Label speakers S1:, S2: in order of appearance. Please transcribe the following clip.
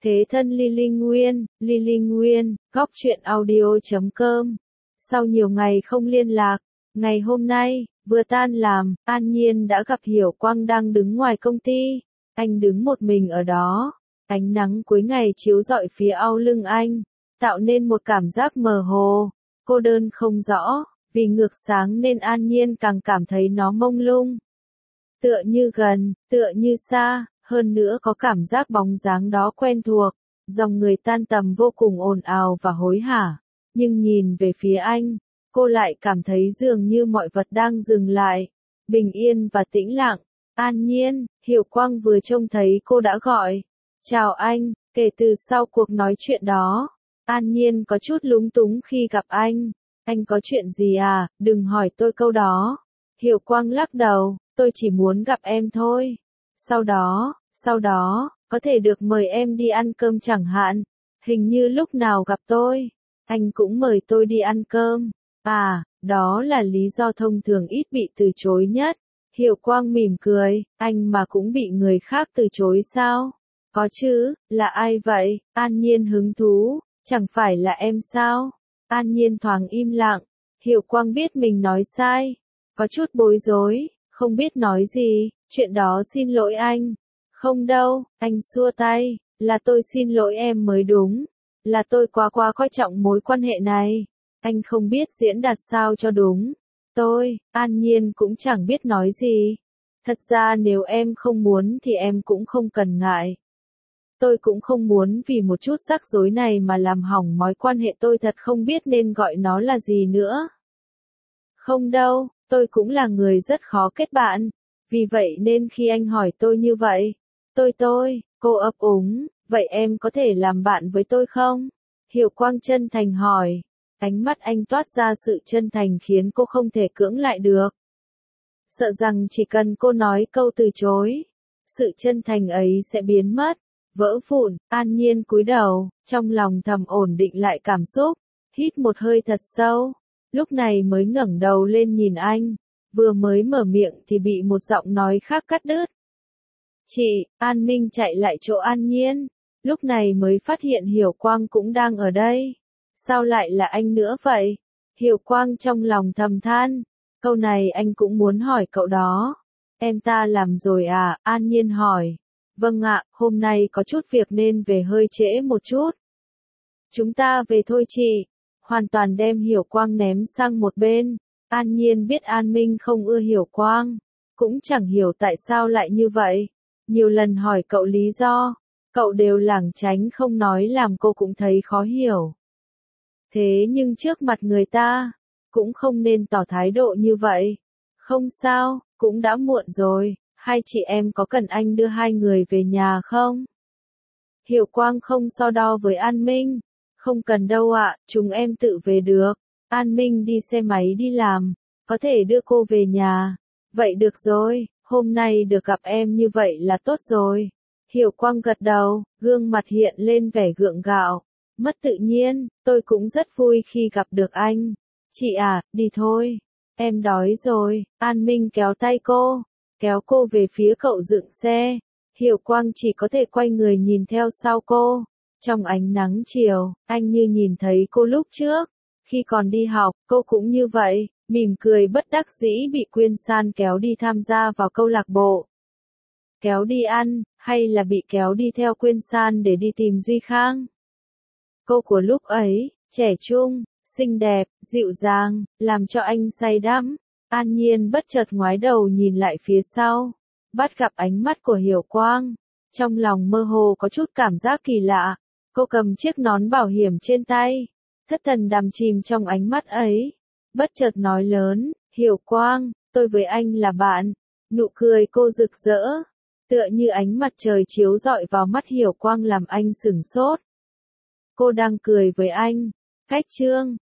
S1: Thế thân Lily Nguyên, góc truyện audio.com. Sau nhiều ngày không liên lạc, ngày hôm nay, vừa tan làm, An Nhiên đã gặp Hiểu Quang đang đứng ngoài công ty. Anh đứng một mình ở đó, ánh nắng cuối ngày chiếu rọi phía sau lưng anh, tạo nên một cảm giác mơ hồ, cô đơn không rõ, vì ngược sáng nên An Nhiên càng cảm thấy nó mông lung. Tựa như gần, tựa như xa, hơn nữa có cảm giác bóng dáng đó quen thuộc, dòng người tan tầm vô cùng ồn ào và hối hả, nhưng nhìn về phía anh, cô lại cảm thấy dường như mọi vật đang dừng lại, bình yên và tĩnh lặng. An Nhiên, Hiểu Quang vừa trông thấy cô đã gọi, chào anh, kể từ sau cuộc nói chuyện đó, An Nhiên có chút lúng túng khi gặp anh có chuyện gì à, đừng hỏi tôi câu đó. Hiểu Quang lắc đầu, tôi chỉ muốn gặp em thôi. Sau đó, có thể được mời em đi ăn cơm chẳng hạn. Hình như lúc nào gặp tôi, anh cũng mời tôi đi ăn cơm. À, đó là lý do thông thường ít bị từ chối nhất. Hiểu Quang mỉm cười, anh mà cũng bị người khác từ chối sao? Có chứ, là ai vậy? An Nhiên hứng thú, chẳng phải là em sao? An Nhiên thoáng im lặng, Hiểu Quang biết mình nói sai, có chút bối rối, không biết nói gì, chuyện đó xin lỗi anh. Không đâu, anh xua tay, là tôi xin lỗi em mới đúng, là tôi quá coi trọng mối quan hệ này, anh không biết diễn đạt sao cho đúng. An Nhiên cũng chẳng biết nói gì. Thật ra nếu em không muốn thì em cũng không cần ngại. Tôi cũng không muốn vì một chút rắc rối này mà làm hỏng mối quan hệ, tôi thật không biết nên gọi nó là gì nữa. Không đâu, tôi cũng là người rất khó kết bạn, vì vậy nên khi anh hỏi tôi như vậy, cô ấp úng, vậy em có thể làm bạn với tôi không? Hiểu Quang chân thành hỏi, ánh mắt anh toát ra sự chân thành khiến cô không thể cưỡng lại được. Sợ rằng chỉ cần cô nói câu từ chối, sự chân thành ấy sẽ biến mất, vỡ vụn. An Nhiên cúi đầu, trong lòng thầm ổn định lại cảm xúc, hít một hơi thật sâu, lúc này mới ngẩng đầu lên nhìn anh, vừa mới mở miệng thì bị một giọng nói khác cắt đứt. Chị, An Minh chạy lại chỗ An Nhiên, lúc này mới phát hiện Hiểu Quang cũng đang ở đây. Sao lại là anh nữa vậy? Hiểu Quang trong lòng thầm than, câu này anh cũng muốn hỏi cậu đó. Em ta làm rồi à? An Nhiên hỏi. Vâng ạ, hôm nay có chút việc nên về hơi trễ một chút. Chúng ta về thôi chị. Hoàn toàn đem Hiểu Quang ném sang một bên. An Nhiên biết An Minh không ưa Hiểu Quang, cũng chẳng hiểu tại sao lại như vậy. Nhiều lần hỏi cậu lý do, cậu đều lảng tránh không nói làm cô cũng thấy khó hiểu. Thế nhưng trước mặt người ta, cũng không nên tỏ thái độ như vậy. Không sao, cũng đã muộn rồi, hai chị em có cần anh đưa hai người về nhà không? Hiểu Quang không so đo với An Minh. Không cần đâu ạ, chúng em tự về được. An Minh đi xe máy đi làm, có thể đưa cô về nhà. Vậy được rồi, hôm nay được gặp em như vậy là tốt rồi. Hiểu Quang gật đầu, gương mặt hiện lên vẻ gượng gạo. Mất tự nhiên, tôi cũng rất vui khi gặp được anh. Chị à, đi thôi. Em đói rồi. An Minh kéo tay cô, kéo cô về phía cậu dựng xe. Hiểu Quang chỉ có thể quay người nhìn theo sau cô. Trong ánh nắng chiều, anh như nhìn thấy cô lúc trước. Khi còn đi học, cô cũng như vậy, mỉm cười bất đắc dĩ bị Quyên San kéo đi tham gia vào câu lạc bộ. Kéo đi ăn, hay là bị kéo đi theo Quyên San để đi tìm Duy Khang? Cô của lúc ấy, trẻ trung, xinh đẹp, dịu dàng, làm cho anh say đắm. An Nhiên bất chợt ngoái đầu nhìn lại phía sau, bắt gặp ánh mắt của Hiểu Quang. Trong lòng mơ hồ có chút cảm giác kỳ lạ. Cô cầm chiếc nón bảo hiểm trên tay, thất thần đắm chìm trong ánh mắt ấy. Bất chợt nói lớn, Hiểu Quang, tôi với anh là bạn. Nụ cười cô rực rỡ, tựa như ánh mặt trời chiếu rọi vào mắt Hiểu Quang làm anh sửng sốt. Cô đang cười với anh. Cách chương